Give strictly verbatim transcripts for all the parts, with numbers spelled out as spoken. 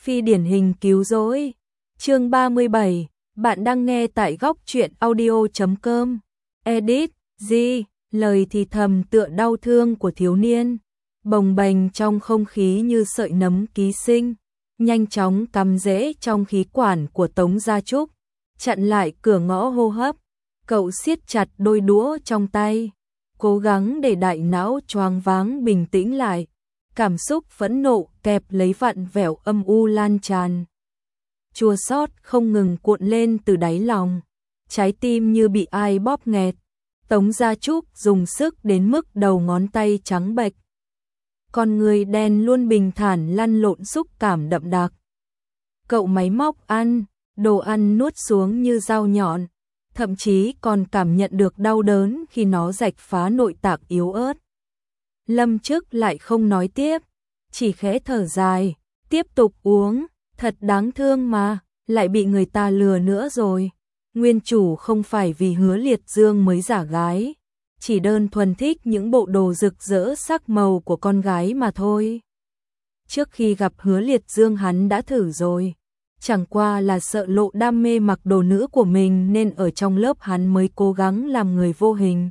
Phi điển hình cứu rỗi. Chương ba mươi bảy, bạn đang nghe tại góc truyện audio chấm com. Edit, G, lời thì thầm tựa đau thương của thiếu niên, bồng bềnh trong không khí như sợi nấm ký sinh, nhanh chóng cắm rễ trong khí quản của Tống Gia Trúc, chặn lại cửa ngõ hô hấp. Cậu siết chặt đôi đũa trong tay, cố gắng để đại não choáng váng bình tĩnh lại. Cảm xúc phẫn nộ kẹp lấy vặn vẹo âm u lan tràn. Chua xót không ngừng cuộn lên từ đáy lòng, trái tim như bị ai bóp nghẹt. Tống Gia Trúc dùng sức đến mức đầu ngón tay trắng bệch. Con người đen luôn bình thản lăn lộn xúc cảm đậm đặc. Cậu máy móc ăn, đồ ăn nuốt xuống như dao nhọn, thậm chí còn cảm nhận được đau đớn khi nó rạch phá nội tạng yếu ớt. Lâm Chức lại không nói tiếp, chỉ khẽ thở dài, tiếp tục uống, thật đáng thương mà, lại bị người ta lừa nữa rồi. Nguyên chủ không phải vì Hứa Liệt Dương mới giả gái, chỉ đơn thuần thích những bộ đồ rực rỡ sắc màu của con gái mà thôi. Trước khi gặp Hứa Liệt Dương hắn đã thử rồi, chẳng qua là sợ lộ đam mê mặc đồ nữ của mình nên ở trong lớp hắn mới cố gắng làm người vô hình.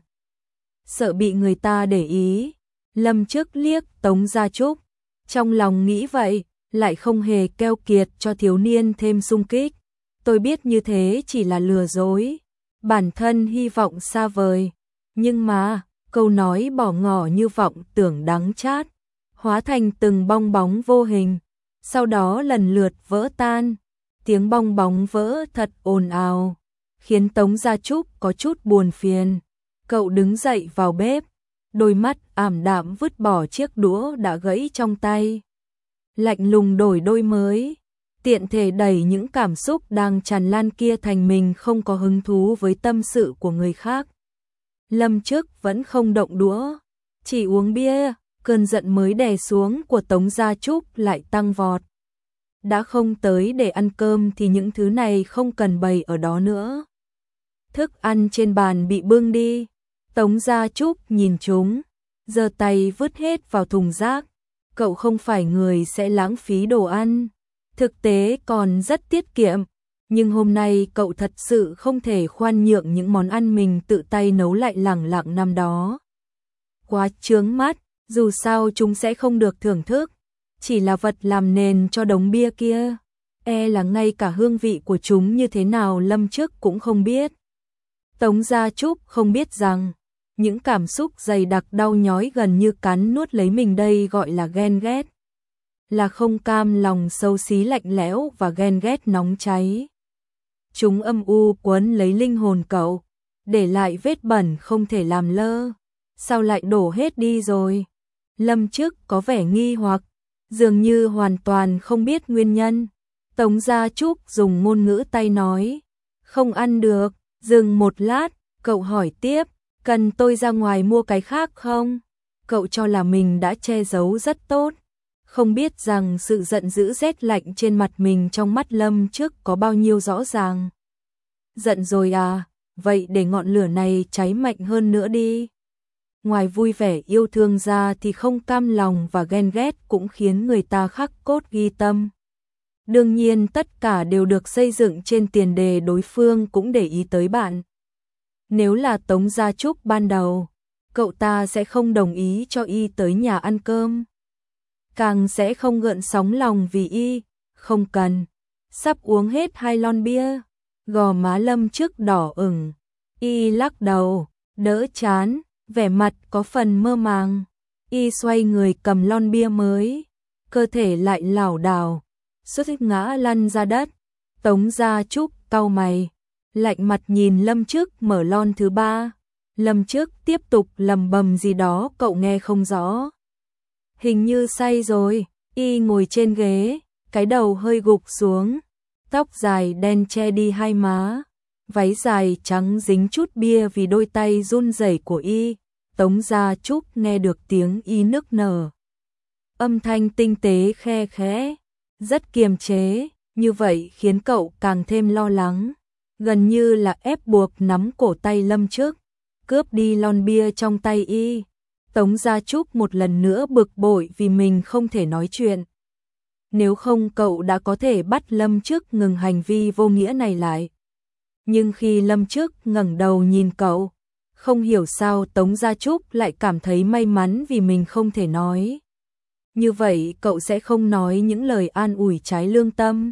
Sợ bị người ta để ý. Lâm Chức liếc Tống Gia Trúc, trong lòng nghĩ vậy, lại không hề keo kiệt cho thiếu niên thêm sung kích. Tôi biết như thế chỉ là lừa dối, bản thân hy vọng xa vời, nhưng mà, câu nói bỏ ngỏ như vọng tưởng đắng chát, hóa thành từng bong bóng vô hình, sau đó lần lượt vỡ tan. Tiếng bong bóng vỡ thật ồn ào, khiến Tống Gia Trúc có chút buồn phiền. Cậu đứng dậy vào bếp, đôi mắt ảm đạm vứt bỏ chiếc đũa đã gãy trong tay, lạnh lùng đổi đôi mới, tiện thể đẩy những cảm xúc đang tràn lan kia thành mình không có hứng thú với tâm sự của người khác. Lâm Chức vẫn không động đũa, chỉ uống bia, cơn giận mới đè xuống của Tống Gia Trúc lại tăng vọt. Đã không tới để ăn cơm thì những thứ này không cần bày ở đó nữa. Thức ăn trên bàn bị bưng đi, Tống Gia Trúc nhìn chúng, giơ tay vứt hết vào thùng rác. Cậu không phải người sẽ lãng phí đồ ăn, thực tế còn rất tiết kiệm, nhưng hôm nay cậu thật sự không thể khoan nhượng những món ăn mình tự tay nấu lại lẳng lặng năm đó. Quá chướng mắt, dù sao chúng sẽ không được thưởng thức, chỉ là vật làm nền cho đống bia kia. E là ngay cả hương vị của chúng như thế nào Lâm Chức cũng không biết. Tống Gia Trúc không biết rằng, những cảm xúc dày đặc đau nhói gần như cắn nuốt lấy mình đây gọi là ghen ghét. Là không cam lòng xấu xí lạnh lẽo và ghen ghét nóng cháy. Chúng âm u quấn lấy linh hồn cậu, để lại vết bẩn không thể làm lơ. Sao lại đổ hết đi rồi? Lâm Chức có vẻ nghi hoặc, dường như hoàn toàn không biết nguyên nhân. Tống Gia Trúc dùng ngôn ngữ tay nói, không ăn được. Dừng một lát, cậu hỏi tiếp, cần tôi ra ngoài mua cái khác không? Cậu cho là mình đã che giấu rất tốt, không biết rằng sự giận dữ rét lạnh trên mặt mình trong mắt Lâm Chức có bao nhiêu rõ ràng. Giận rồi à, vậy để ngọn lửa này cháy mạnh hơn nữa đi. Ngoài vui vẻ yêu thương ra thì không cam lòng và ghen ghét cũng khiến người ta khắc cốt ghi tâm. Đương nhiên tất cả đều được xây dựng trên tiền đề đối phương cũng để ý tới bạn. Nếu là Tống Gia Trúc ban đầu, cậu ta sẽ không đồng ý cho y tới nhà ăn cơm. Càng sẽ không gợn sóng lòng vì y, không cần. Sắp uống hết hai lon bia, gò má Lâm Chức đỏ ửng. Y lắc đầu, đỡ chán, vẻ mặt có phần mơ màng. Y xoay người cầm lon bia mới, cơ thể lại lảo đảo, suýt ngã lăn ra đất. Tống Gia Trúc cau mày, lạnh mặt nhìn Lâm Chức mở lon thứ ba. Lâm Chức tiếp tục lầm bầm gì đó cậu nghe không rõ. Hình như say rồi, y ngồi trên ghế, cái đầu hơi gục xuống, tóc dài đen che đi hai má, váy dài trắng dính chút bia vì đôi tay run rẩy của y. Tống Gia Trúc nghe được tiếng y nức nở, âm thanh tinh tế khe khẽ, rất kiềm chế, như vậy khiến cậu càng thêm lo lắng, gần như là ép buộc nắm cổ tay Lâm Chức, cướp đi lon bia trong tay y. Tống Gia Trúc một lần nữa bực bội vì mình không thể nói chuyện. nếu không cậu đã có thể bắt Lâm Trước ngừng hành vi vô nghĩa này lại. Nhưng khi Lâm Trước ngẩng đầu nhìn cậu, không hiểu sao Tống Gia Trúc lại cảm thấy may mắn vì mình không thể nói. Như vậy cậu sẽ không nói những lời an ủi trái lương tâm.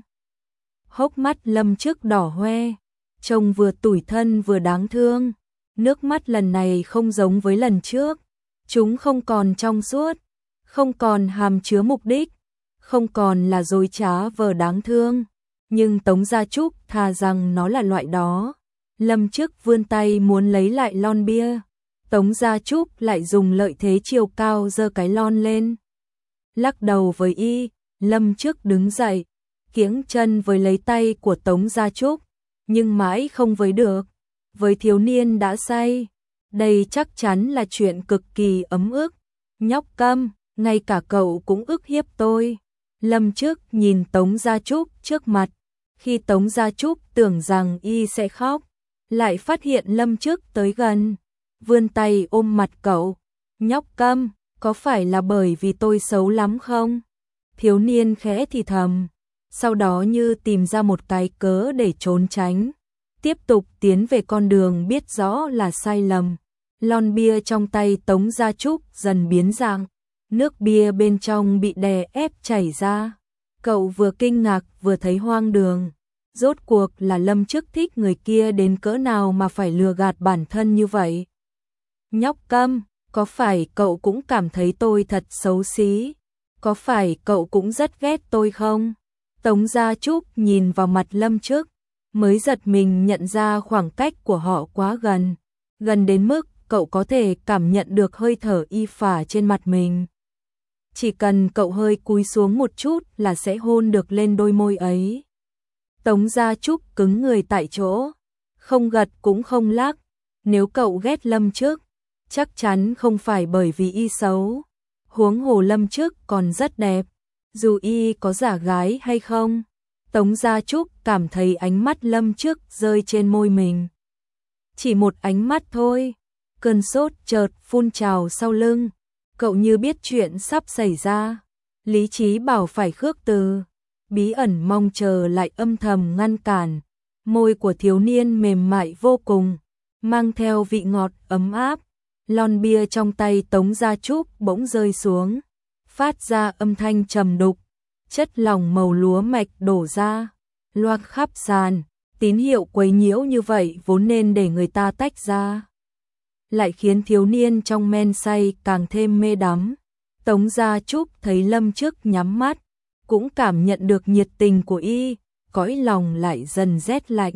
Hốc mắt Lâm Trước đỏ hoe, trông vừa tủi thân vừa đáng thương. Nước mắt lần này không giống với lần trước. Chúng không còn trong suốt, không còn hàm chứa mục đích, không còn là dối trá vờ đáng thương. Nhưng Tống Gia Trúc thà rằng nó là loại đó. Lâm Trước vươn tay muốn lấy lại lon bia. Tống Gia Trúc lại dùng lợi thế chiều cao giơ cái lon lên. Lắc đầu với y, Lâm Trước đứng dậy, kiễng chân với lấy tay của Tống Gia Trúc, nhưng mãi không với được. Với thiếu niên đã say, đây chắc chắn là chuyện cực kỳ ấm ức. Nhóc câm, ngay cả cậu cũng ức hiếp tôi. Lâm Trước nhìn Tống Gia Trúc trước mặt, khi Tống Gia Trúc tưởng rằng y sẽ khóc, lại phát hiện Lâm Trước tới gần, vươn tay ôm mặt cậu. Nhóc câm, có phải là bởi vì tôi xấu lắm không? Thiếu niên khẽ thì thầm, sau đó như tìm ra một cái cớ để trốn tránh, tiếp tục tiến về con đường biết rõ là sai lầm. Lon bia trong tay Tống Gia Trúc dần biến dạng, nước bia bên trong bị đè ép chảy ra. Cậu vừa kinh ngạc vừa thấy hoang đường. Rốt cuộc là Lâm Trước thích người kia đến cỡ nào mà phải lừa gạt bản thân như vậy? Nhóc câm, có phải cậu cũng cảm thấy tôi thật xấu xí? Có phải cậu cũng rất ghét tôi không? Tống Gia Trúc nhìn vào mặt Lâm Trước, mới giật mình nhận ra khoảng cách của họ quá gần. Gần đến mức cậu có thể cảm nhận được hơi thở y phả trên mặt mình. Chỉ cần cậu hơi cúi xuống một chút là sẽ hôn được lên đôi môi ấy. Tống Gia Trúc cứng người tại chỗ, không gật cũng không lắc. Nếu cậu ghét Lâm Trước, chắc chắn không phải bởi vì y xấu. Huống hồ Lâm Trước còn rất đẹp, dù y có giả gái hay không. Tống Gia Trúc cảm thấy ánh mắt Lâm Trước rơi trên môi mình. Chỉ một ánh mắt thôi, cơn sốt chợt phun trào sau lưng. Cậu như biết chuyện sắp xảy ra. Lý trí bảo phải khước từ, bí ẩn mong chờ lại âm thầm ngăn cản. Môi của thiếu niên mềm mại vô cùng, mang theo vị ngọt ấm áp. Lon bia trong tay Tống Gia Trúc bỗng rơi xuống, phát ra âm thanh trầm đục. Chất lỏng màu lúa mạch đổ ra, loang khắp sàn. Tín hiệu quấy nhiễu như vậy vốn nên để người ta tách ra, lại khiến thiếu niên trong men say càng thêm mê đắm. Tống Gia Trúc thấy Lâm Trước nhắm mắt, cũng cảm nhận được nhiệt tình của y, cõi lòng lại dần rét lạnh.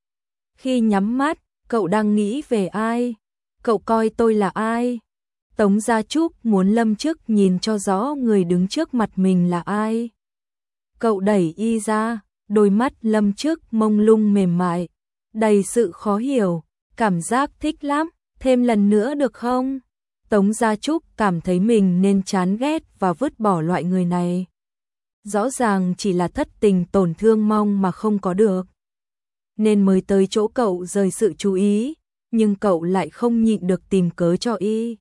Khi nhắm mắt, cậu đang nghĩ về ai? Cậu coi tôi là ai? Tống Gia Trúc muốn Lâm Trước nhìn cho rõ người đứng trước mặt mình là ai. Cậu đẩy y ra, đôi mắt Lâm Trước mông lung mềm mại, đầy sự khó hiểu, cảm giác thích lắm, thêm lần nữa được không? Tống Gia Trúc cảm thấy mình nên chán ghét và vứt bỏ loại người này. Rõ ràng chỉ là thất tình tổn thương mong mà không có được, nên mới tới chỗ cậu rời sự chú ý, nhưng cậu lại không nhịn được tìm cớ cho y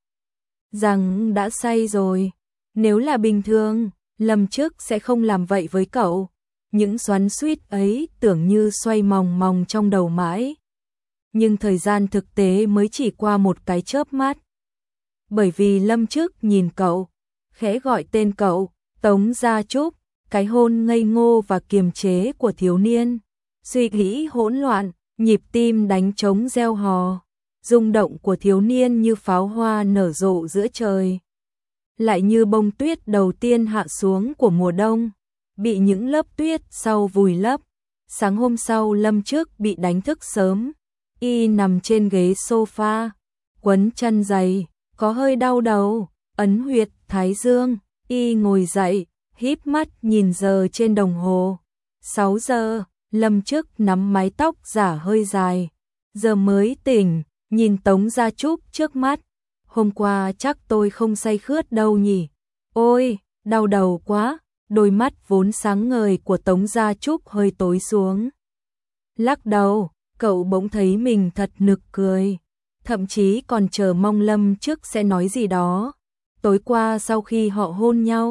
rằng đã say rồi. Nếu là bình thường, Lâm Trước sẽ không làm vậy với cậu. Những xoắn xuýt ấy tưởng như xoay mòng mòng trong đầu mãi. Nhưng thời gian thực tế mới chỉ qua một cái chớp mắt. Bởi vì Lâm Trước nhìn cậu, khẽ gọi tên cậu, Tống Gia Trúc. Cái hôn ngây ngô và kiềm chế của thiếu niên, suy nghĩ hỗn loạn, nhịp tim đánh trống reo hò. Rung động của thiếu niên như pháo hoa nở rộ giữa trời, lại như bông tuyết đầu tiên hạ xuống của mùa đông, bị những lớp tuyết sau vùi lấp. Sáng hôm sau Lâm Trước bị đánh thức sớm, y nằm trên ghế sofa, quấn chân giày, có hơi đau đầu, ấn huyệt thái dương. Y ngồi dậy, híp mắt nhìn giờ trên đồng hồ. Sáu giờ, Lâm Trước nắm mái tóc giả hơi dài. Giờ mới tỉnh, nhìn Tống Gia Trúc trước mắt. Hôm qua chắc tôi không say khướt đâu nhỉ? Ôi, đau đầu quá. Đôi mắt vốn sáng ngời của Tống Gia Trúc hơi tối xuống. Lắc đầu, cậu bỗng thấy mình thật nực cười. Thậm chí còn chờ mong Lâm Trước sẽ nói gì đó. Tối qua sau khi họ hôn nhau,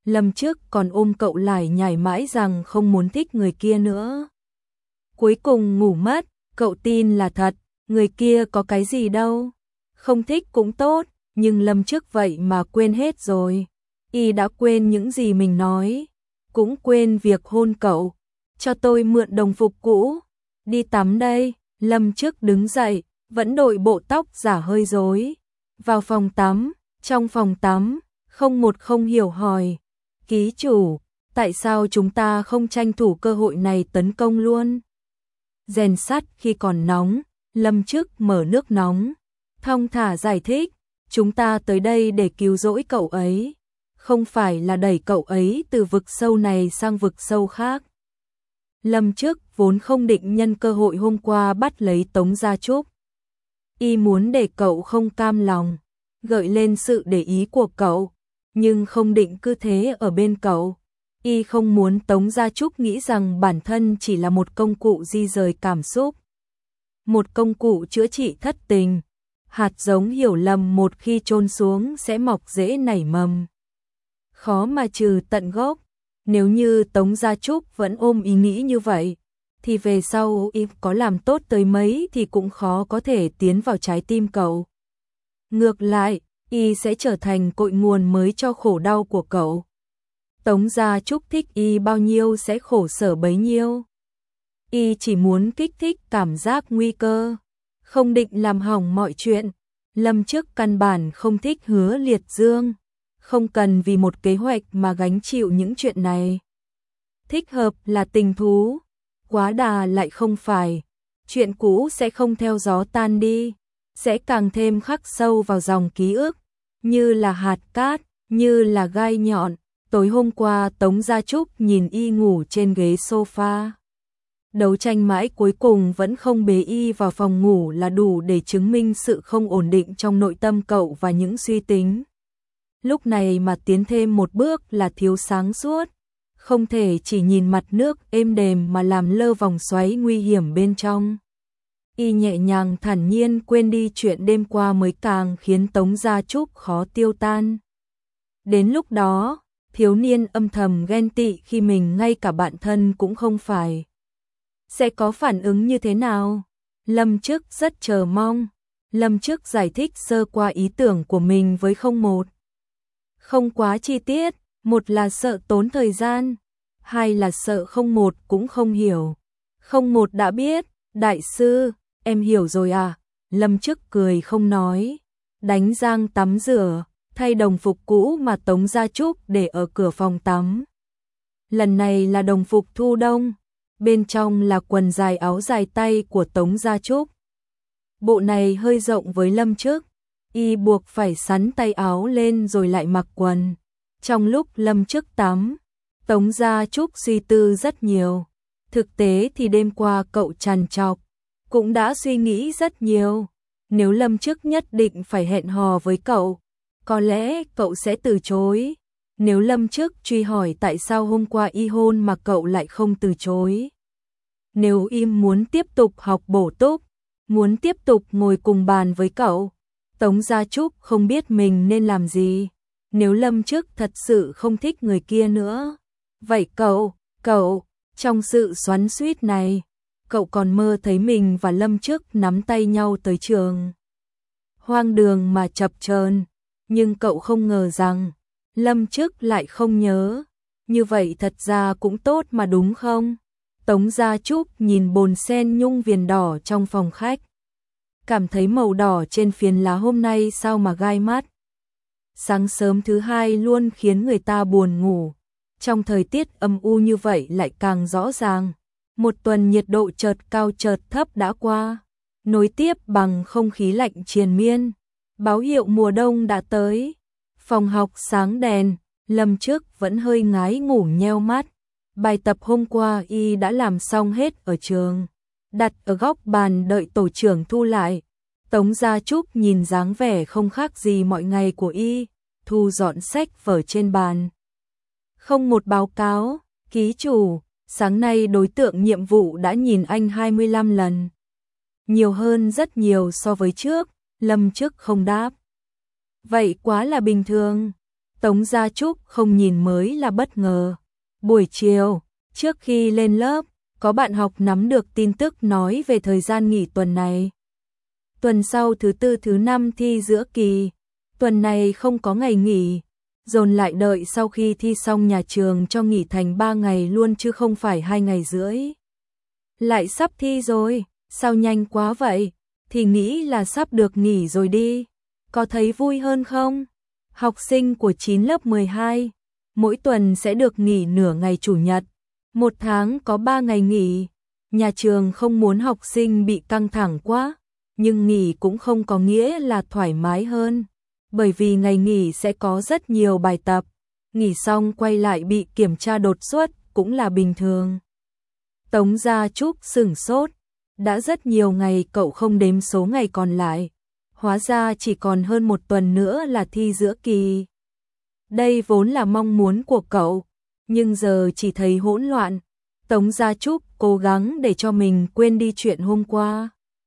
Lâm Trước còn ôm cậu lại nhảy mãi rằng không muốn thích người kia nữa. Cuối cùng ngủ mất, cậu tin là thật, người kia có cái gì đâu. Không thích cũng tốt, nhưng Lâm Trước vậy mà quên hết rồi. Y đã quên những gì mình nói, cũng quên việc hôn cậu. Cho tôi mượn đồng phục cũ, đi tắm đây. Lâm Trước đứng dậy, vẫn đội bộ tóc giả hơi rối. Vào phòng tắm, trong phòng tắm, không một không hiểu hỏi. Ký chủ, tại sao chúng ta không tranh thủ cơ hội này tấn công luôn? Rèn sắt khi còn nóng, Lâm Trước mở nước nóng, thong thả giải thích, chúng ta tới đây để cứu rỗi cậu ấy, không phải là đẩy cậu ấy từ vực sâu này sang vực sâu khác. Lâm Trước vốn không định nhân cơ hội hôm qua bắt lấy Tống Gia Trúc. Y muốn để cậu không cam lòng, gợi lên sự để ý của cậu, nhưng không định cứ thế ở bên cậu. Y không muốn Tống Gia Trúc nghĩ rằng bản thân chỉ là một công cụ di rời cảm xúc, một công cụ chữa trị thất tình. Hạt giống hiểu lầm một khi chôn xuống sẽ mọc rễ nảy mầm, khó mà trừ tận gốc. Nếu như Tống Gia Trúc vẫn ôm ý nghĩ như vậy, thì về sau Y có làm tốt tới mấy thì cũng khó có thể tiến vào trái tim cậu. Ngược lại, Y sẽ trở thành cội nguồn mới cho khổ đau của cậu. Tống Gia Trúc thích Y bao nhiêu sẽ khổ sở bấy nhiêu. Y chỉ muốn kích thích cảm giác nguy cơ, không định làm hỏng mọi chuyện. Lâm Trước căn bản không thích Hứa Liệt Dương, không cần vì một kế hoạch mà gánh chịu những chuyện này. Thích hợp là tình thú, quá đà lại không phải. Chuyện cũ sẽ không theo gió tan đi, sẽ càng thêm khắc sâu vào dòng ký ức, như là hạt cát, như là gai nhọn. Tối hôm qua Tống Gia Trúc nhìn Y ngủ trên ghế sofa. Đấu tranh mãi cuối cùng vẫn không bế Y vào phòng ngủ là đủ để chứng minh sự không ổn định trong nội tâm cậu và những suy tính. Lúc này mà tiến thêm một bước là thiếu sáng suốt, không thể chỉ nhìn mặt nước êm đềm mà làm lơ vòng xoáy nguy hiểm bên trong. Y nhẹ nhàng thản nhiên quên đi chuyện đêm qua mới càng khiến Tống Gia Trúc khó tiêu tan. Đến lúc đó, thiếu niên âm thầm ghen tị khi mình ngay cả bạn thân cũng không phải. Sẽ có phản ứng như thế nào? Lâm Trước rất chờ mong. Lâm Trước giải thích sơ qua ý tưởng của mình với không một. Không quá chi tiết, một là sợ tốn thời gian, hai là sợ không một cũng không hiểu. Không một đã biết, đại sư, em hiểu rồi à? Lâm Trước cười không nói, đánh răng tắm rửa, thay đồng phục cũ mà Tống Gia Trúc để ở cửa phòng tắm. Lần này là đồng phục thu đông, bên trong là quần dài áo dài tay của Tống Gia Trúc. Bộ này hơi rộng với Lâm Trước, Y buộc phải sắn tay áo lên rồi lại mặc quần. Trong lúc Lâm Trước tắm, Tống Gia Trúc suy tư rất nhiều. Thực tế thì đêm qua cậu trằn trọc, cũng đã suy nghĩ rất nhiều. Nếu Lâm Trước nhất định phải hẹn hò với cậu, có lẽ cậu sẽ từ chối. Nếu Lâm Trước truy hỏi tại sao hôm qua Y hôn mà cậu lại không từ chối. Nếu Y muốn tiếp tục học bổ túc, muốn tiếp tục ngồi cùng bàn với cậu, Tống Gia Trúc không biết mình nên làm gì. Nếu Lâm Trước thật sự không thích người kia nữa, vậy cậu, cậu, trong sự xoắn xuýt này, cậu còn mơ thấy mình và Lâm Trước nắm tay nhau tới trường. Hoang đường mà chập chờn, nhưng cậu không ngờ rằng Lâm Trước lại không nhớ. Như vậy thật ra cũng tốt mà đúng không? Tống Gia Trúc nhìn bồn sen nhung viền đỏ trong phòng khách, cảm thấy màu đỏ trên phiến lá hôm nay sao mà gai mắt. Sáng sớm thứ hai luôn khiến người ta buồn ngủ, trong thời tiết âm u như vậy lại càng rõ ràng. Một tuần nhiệt độ chợt cao chợt thấp đã qua, nối tiếp bằng không khí lạnh triền miên, báo hiệu mùa đông đã tới. Phòng học sáng đèn, Lâm Trước vẫn hơi ngái ngủ nheo mắt. Bài tập hôm qua Y đã làm xong hết ở trường, đặt ở góc bàn đợi tổ trưởng thu lại. Tống Gia Trúc nhìn dáng vẻ không khác gì mọi ngày của Y, thu dọn sách vở trên bàn. Không một báo cáo, ký chủ, sáng nay đối tượng nhiệm vụ đã nhìn anh hai mươi lăm lần. Nhiều hơn rất nhiều so với trước. Lâm Trước không đáp. Vậy quá là bình thường. Tống Gia Trúc không nhìn mới là bất ngờ. Buổi chiều, trước khi lên lớp, có bạn học nắm được tin tức nói về thời gian nghỉ tuần này. Tuần sau thứ tư thứ năm thi giữa kỳ, tuần này không có ngày nghỉ, dồn lại đợi sau khi thi xong nhà trường cho nghỉ thành ba ngày luôn chứ không phải hai ngày rưỡi. Lại sắp thi rồi, sao nhanh quá vậy? Thì nghĩ là sắp được nghỉ rồi đi. Có thấy vui hơn không? Học sinh của chín lớp mười hai, mỗi tuần sẽ được nghỉ nửa ngày chủ nhật, một tháng có ba ngày nghỉ. Nhà trường không muốn học sinh bị căng thẳng quá, nhưng nghỉ cũng không có nghĩa là thoải mái hơn, bởi vì ngày nghỉ sẽ có rất nhiều bài tập, nghỉ xong quay lại bị kiểm tra đột xuất cũng là bình thường. Tống Gia Trúc sửng sốt, đã rất nhiều ngày cậu không đếm số ngày còn lại, hóa ra chỉ còn hơn một tuần nữa là thi giữa kỳ. Đây vốn là mong muốn của cậu, nhưng giờ chỉ thấy hỗn loạn. Tống Gia Trúc cố gắng để cho mình quên đi chuyện hôm qua,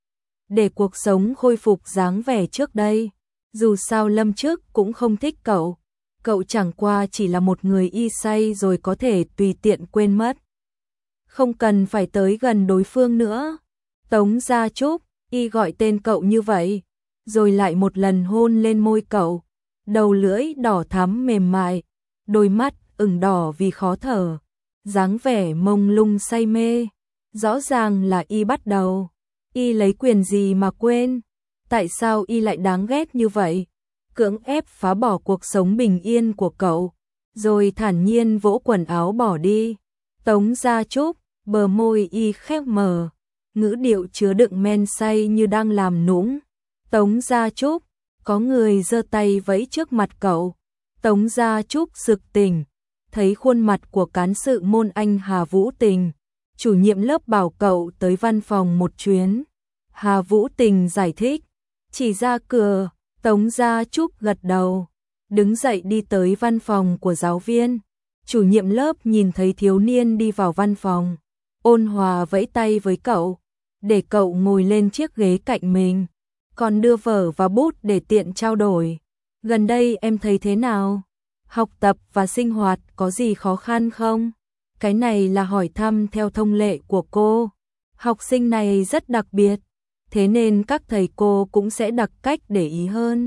để cuộc sống khôi phục dáng vẻ trước đây. Dù sao Lâm Trức cũng không thích cậu, cậu chẳng qua chỉ là một người y say rồi có thể tùy tiện quên mất. Không cần phải tới gần đối phương nữa. Tống Gia Trúc, y gọi tên cậu như vậy, rồi lại một lần hôn lên môi cậu, đầu lưỡi đỏ thắm mềm mại, đôi mắt ửng đỏ vì khó thở, dáng vẻ mông lung say mê. Rõ ràng là y bắt đầu. Y lấy quyền gì mà quên? Tại sao y lại đáng ghét như vậy? Cưỡng ép phá bỏ cuộc sống bình yên của cậu, rồi thản nhiên vỗ quần áo bỏ đi. Tống Gia Trúc, bờ môi y khép mở, ngữ điệu chứa đựng men say như đang làm nũng. Tống Gia Trúc, có người giơ tay vẫy trước mặt cậu. Tống Gia Trúc sực tỉnh, thấy khuôn mặt của cán sự môn Anh Hà Vũ Tình. Chủ nhiệm lớp bảo cậu tới văn phòng một chuyến. Hà Vũ Tình giải thích, chỉ ra cửa. Tống Gia Trúc gật đầu, đứng dậy đi tới văn phòng của giáo viên. Chủ nhiệm lớp nhìn thấy thiếu niên đi vào văn phòng, ôn hòa vẫy tay với cậu, để cậu ngồi lên chiếc ghế cạnh mình, còn đưa vở và bút để tiện trao đổi. Gần đây em thấy thế nào? Học tập và sinh hoạt có gì khó khăn không? Cái này là hỏi thăm theo thông lệ của cô. Học sinh này rất đặc biệt, thế nên các thầy cô cũng sẽ đặc cách để ý hơn.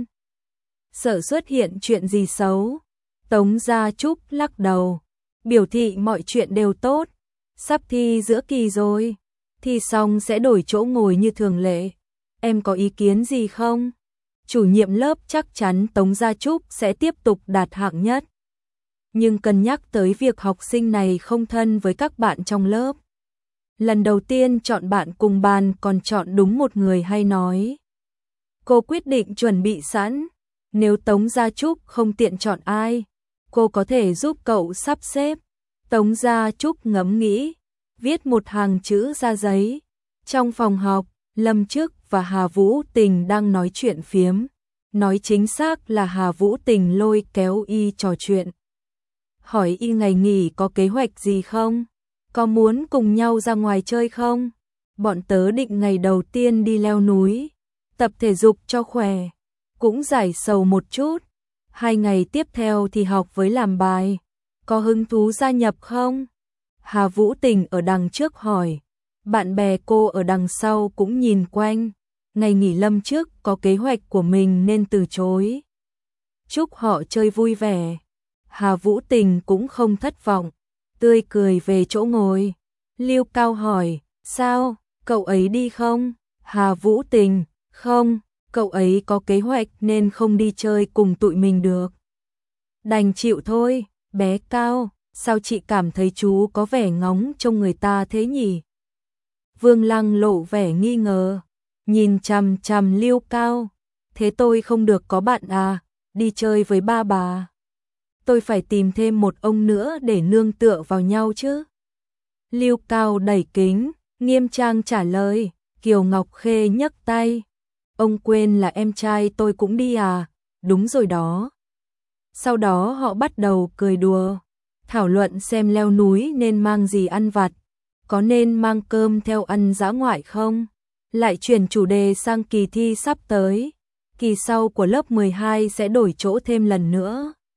Sợ xuất hiện chuyện gì xấu? Tống Gia Trúc lắc đầu, biểu thị mọi chuyện đều tốt. Sắp thi giữa kỳ rồi, thi xong sẽ đổi chỗ ngồi như thường lệ. Em có ý kiến gì không? Chủ nhiệm lớp chắc chắn Tống Gia Trúc sẽ tiếp tục đạt hạng nhất, nhưng cân nhắc tới việc học sinh này không thân với các bạn trong lớp. Lần đầu tiên chọn bạn cùng bàn còn chọn đúng một người hay nói. Cô quyết định chuẩn bị sẵn, nếu Tống Gia Trúc không tiện chọn ai, cô có thể giúp cậu sắp xếp. Tống Gia Trúc ngẫm nghĩ, viết một hàng chữ ra giấy. Trong phòng học, Lâm Trức và Hà Vũ Tình đang nói chuyện phiếm. Nói chính xác là Hà Vũ Tình lôi kéo y trò chuyện, hỏi y ngày nghỉ có kế hoạch gì không? Có muốn cùng nhau ra ngoài chơi không? Bọn tớ định ngày đầu tiên đi leo núi, tập thể dục cho khỏe, cũng giải sầu một chút. Hai ngày tiếp theo thì học với làm bài, có hứng thú gia nhập không? Hà Vũ Tình ở đằng trước hỏi, bạn bè cô ở đằng sau cũng nhìn quanh. Ngày nghỉ Lâm trước có kế hoạch của mình nên từ chối. Chúc họ chơi vui vẻ. Hà Vũ Tình cũng không thất vọng, tươi cười về chỗ ngồi. Lưu Cao hỏi, sao, cậu ấy đi không? Hà Vũ Tình, không, cậu ấy có kế hoạch nên không đi chơi cùng tụi mình được. Đành chịu thôi. Bé Cao, sao chị cảm thấy chú có vẻ ngóng trông người ta thế nhỉ? Vương Lăng lộ vẻ nghi ngờ, nhìn chằm chằm Lưu Cao. Thế tôi không được có bạn à, đi chơi với ba bà. Tôi phải tìm thêm một ông nữa để nương tựa vào nhau chứ. Lưu Cao đẩy kính, nghiêm trang trả lời. Kiều Ngọc Khê nhấc tay. Ông quên là em trai tôi cũng đi à? Đúng rồi đó. Sau đó họ bắt đầu cười đùa, thảo luận xem leo núi nên mang gì ăn vặt, có nên mang cơm theo ăn dã ngoại không? Lại chuyển chủ đề sang kỳ thi sắp tới. Kỳ sau của lớp mười hai sẽ đổi chỗ thêm lần nữa.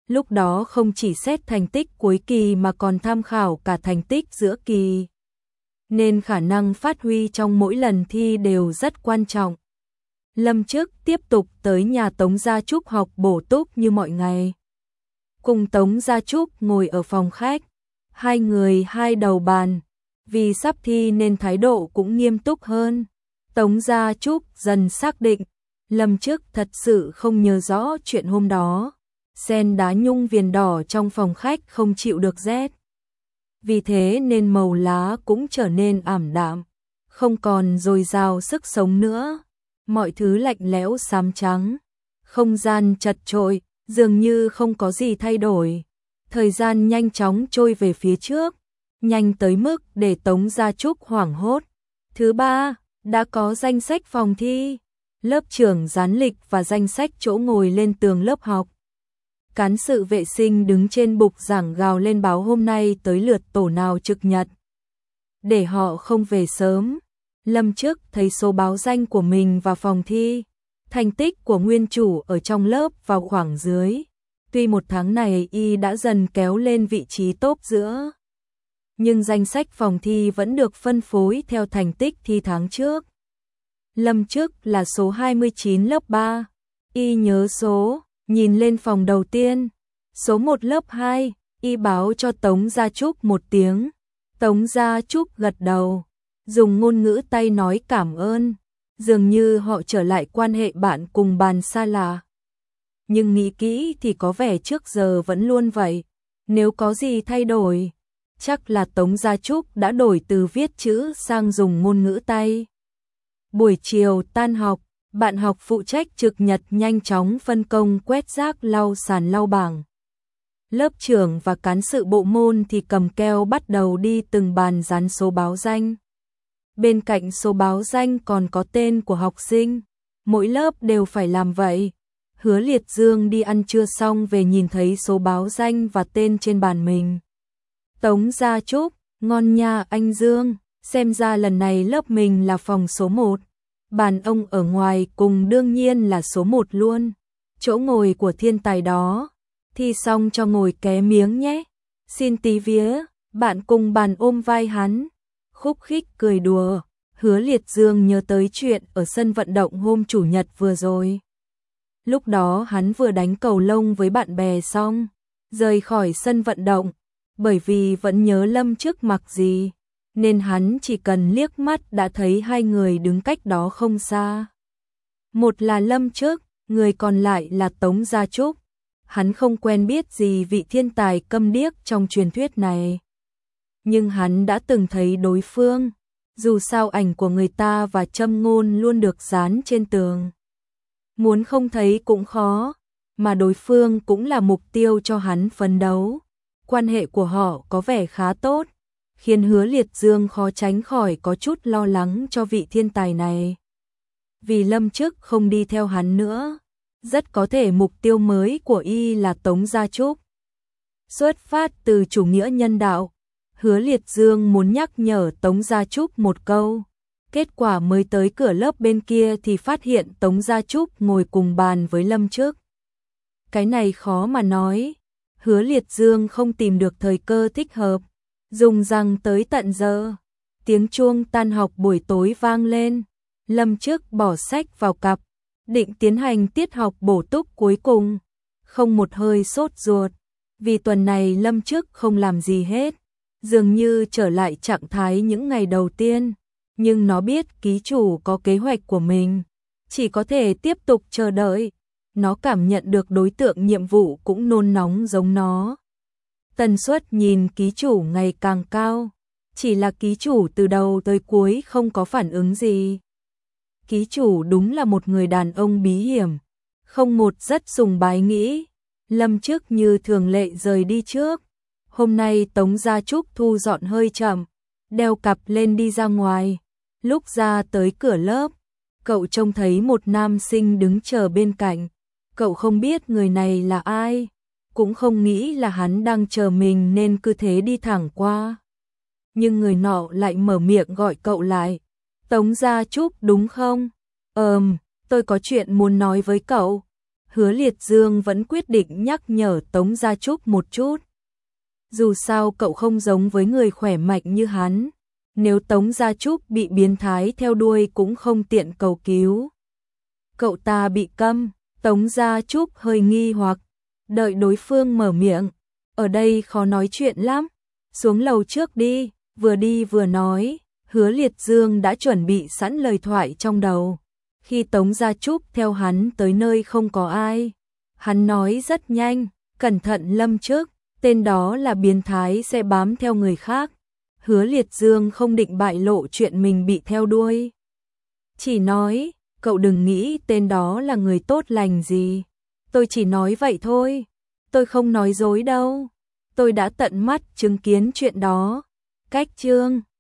Lúc đó không chỉ xét thành tích cuối kỳ mà còn tham khảo cả thành tích giữa kỳ. Nên khả năng phát huy trong mỗi lần thi đều rất quan trọng. Lâm Chức tiếp tục tới nhà Tống Gia Trúc học bổ túc như mọi ngày. Cùng Tống Gia Trúc ngồi ở phòng khách, hai người hai đầu bàn, vì sắp thi nên thái độ cũng nghiêm túc hơn. Tống Gia Trúc dần xác định, Lâm Chức thật sự không nhớ rõ chuyện hôm đó. Sen đá nhung viền đỏ trong phòng khách không chịu được rét. Vì thế nên màu lá cũng trở nên ảm đạm, không còn dồi dào sức sống nữa. Mọi thứ lạnh lẽo xám trắng, không gian chật chội, dường như không có gì thay đổi. Thời gian nhanh chóng trôi về phía trước, nhanh tới mức để Tống Gia Trúc hoảng hốt. Thứ ba, đã có danh sách phòng thi. Lớp trưởng dán lịch và danh sách chỗ ngồi lên tường lớp học. Cán sự vệ sinh đứng trên bục giảng gào lên báo hôm nay tới lượt tổ nào trực nhật. Để họ không về sớm. Lâm Chức thấy số báo danh của mình vào phòng thi. Thành tích của nguyên chủ ở trong lớp vào khoảng dưới. Tuy một tháng này y đã dần kéo lên vị trí top giữa. Nhưng danh sách phòng thi vẫn được phân phối theo thành tích thi tháng trước. Lâm Chức là số hai mươi chín lớp ba. Y nhớ số, nhìn lên phòng đầu tiên. Số một lớp hai, y báo cho Tống Gia Trúc một tiếng. Tống Gia Trúc gật đầu, dùng ngôn ngữ tay nói cảm ơn. Dường như họ trở lại quan hệ bạn cùng bàn xa lạ. Nhưng nghĩ kỹ thì có vẻ trước giờ vẫn luôn vậy. Nếu có gì thay đổi, chắc là Tống Gia Trúc đã đổi từ viết chữ sang dùng ngôn ngữ tay. Buổi chiều tan học, bạn học phụ trách trực nhật nhanh chóng phân công quét rác lau sàn lau bảng. Lớp trưởng và cán sự bộ môn thì cầm keo bắt đầu đi từng bàn dán số báo danh. Bên cạnh số báo danh còn có tên của học sinh. Mỗi lớp đều phải làm vậy. Hứa Liệt Dương đi ăn trưa xong về nhìn thấy số báo danh và tên trên bàn mình. Tống Gia Trúc, ngon nha anh Dương, xem ra lần này lớp mình là phòng số một. Bàn ông ở ngoài cùng đương nhiên là số một luôn. Chỗ ngồi của thiên tài đó. Thi xong cho ngồi ké miếng nhé. Xin tí vía, bạn cùng bàn ôm vai hắn. Khúc khích cười đùa. Hứa Liệt Dương nhớ tới chuyện ở sân vận động hôm chủ nhật vừa rồi. Lúc đó hắn vừa đánh cầu lông với bạn bè xong, rời khỏi sân vận động. Bởi vì vẫn nhớ Lâm Chức mặc gì, nên hắn chỉ cần liếc mắt đã thấy hai người đứng cách đó không xa. Một là Lâm Chức, người còn lại là Tống Gia Trúc. Hắn không quen biết gì vị thiên tài câm điếc trong truyền thuyết này. Nhưng hắn đã từng thấy đối phương, dù sao ảnh của người ta và châm ngôn luôn được dán trên tường. Muốn không thấy cũng khó, mà đối phương cũng là mục tiêu cho hắn phấn đấu. Quan hệ của họ có vẻ khá tốt, khiến Hứa Liệt Dương khó tránh khỏi có chút lo lắng cho vị thiên tài này. Vì Lâm Chức không đi theo hắn nữa, rất có thể mục tiêu mới của y là Tống Gia Trúc. Xuất phát từ chủ nghĩa nhân đạo, Hứa Liệt Dương muốn nhắc nhở Tống Gia Trúc một câu. Kết quả mới tới cửa lớp bên kia thì phát hiện Tống Gia Trúc ngồi cùng bàn với Lâm Chức. Cái này khó mà nói. Hứa Liệt Dương không tìm được thời cơ thích hợp, dùng rằng tới tận giờ. Tiếng chuông tan học buổi tối vang lên. Lâm Chức bỏ sách vào cặp, định tiến hành tiết học bổ túc cuối cùng. Không một hơi sốt ruột, vì tuần này Lâm Chức không làm gì hết, dường như trở lại trạng thái những ngày đầu tiên. Nhưng nó biết ký chủ có kế hoạch của mình, chỉ có thể tiếp tục chờ đợi. Nó cảm nhận được đối tượng nhiệm vụ cũng nôn nóng giống nó. Tần suất nhìn ký chủ ngày càng cao, chỉ là ký chủ từ đầu tới cuối không có phản ứng gì. Ký chủ đúng là một người đàn ông bí hiểm, không một rất sùng bái nghĩ. Lâm Chức như thường lệ rời đi trước. Hôm nay Tống Gia Trúc thu dọn hơi chậm, đeo cặp lên đi ra ngoài. Lúc ra tới cửa lớp, cậu trông thấy một nam sinh đứng chờ bên cạnh. Cậu không biết người này là ai, cũng không nghĩ là hắn đang chờ mình nên cứ thế đi thẳng qua. Nhưng người nọ lại mở miệng gọi cậu lại. Tống Gia Trúc đúng không? Ừm, tôi có chuyện muốn nói với cậu. Hứa Liệt Dương vẫn quyết định nhắc nhở Tống Gia Trúc một chút. Dù sao cậu không giống với người khỏe mạnh như hắn, nếu Tống Gia Trúc bị biến thái theo đuôi cũng không tiện cầu cứu. Cậu ta bị câm, Tống Gia Trúc hơi nghi hoặc, đợi đối phương mở miệng, ở đây khó nói chuyện lắm, xuống lầu trước đi, vừa đi vừa nói, Hứa Liệt Dương đã chuẩn bị sẵn lời thoại trong đầu. Khi Tống Gia Trúc theo hắn tới nơi không có ai, hắn nói rất nhanh, cẩn thận lâm trước, tên đó là biến thái sẽ bám theo người khác. Hứa Liệt Dương không định bại lộ chuyện mình bị theo đuôi. Chỉ nói, cậu đừng nghĩ tên đó là người tốt lành gì. Tôi chỉ nói vậy thôi, tôi không nói dối đâu. Tôi đã tận mắt chứng kiến chuyện đó. Cách chương